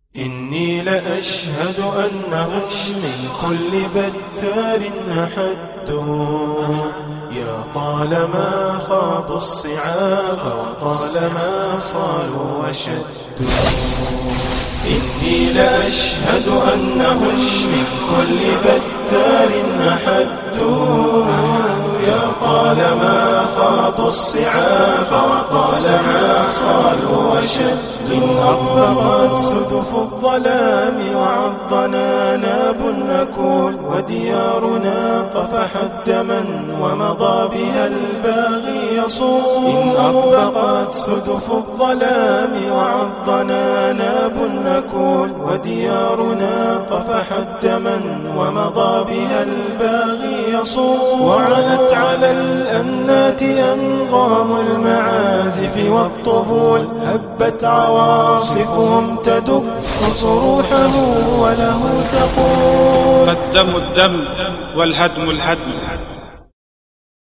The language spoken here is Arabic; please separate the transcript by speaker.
Speaker 1: إني لأشهد أنهم من كل بتار أحدوا، يا طالما خاضوا الصعاب وطالما صالوا وشدوا. إني لأشهد أنهم من كل بتار أحدوا، يا طالما خاضوا الصعاب وطالما صالوا وشدوا. إن أطبقت سدف الظلام وعضنا ناب نكول، وديارنا طفحت دما ومضى بها الباغي يصول. إن أطبقت سدف الظلام وعضنا ناب نكول، وديارنا طفحت دما ومضى بها الباغي يصول. وعلت على الأنات أنغام المعازف والطبول، هبت عواصفهم تدق صروحه وله تقول.
Speaker 2: فالدم الدم والهدم الهدم،